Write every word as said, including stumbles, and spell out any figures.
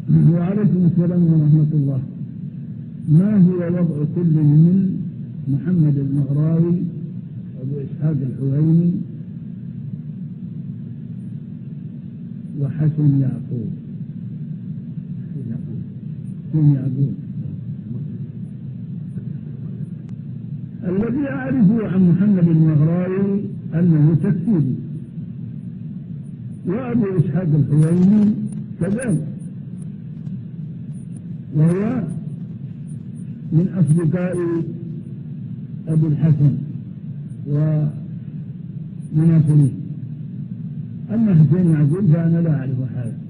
وعليكم السلام ورحمة الله. ما هو وضع كل من محمد المغراوي أبو إسحاق الحويني وحسن يعقوب؟ حسن يعقوب الذي أعرفه عن محمد المغراوي أنه تكفيري، وأبو إسحاق الحويني كذلك، وهو من أصدقاء أبي الحسن ومناصريه. أما حسين يعقوب فأنا لا أعرف هذا.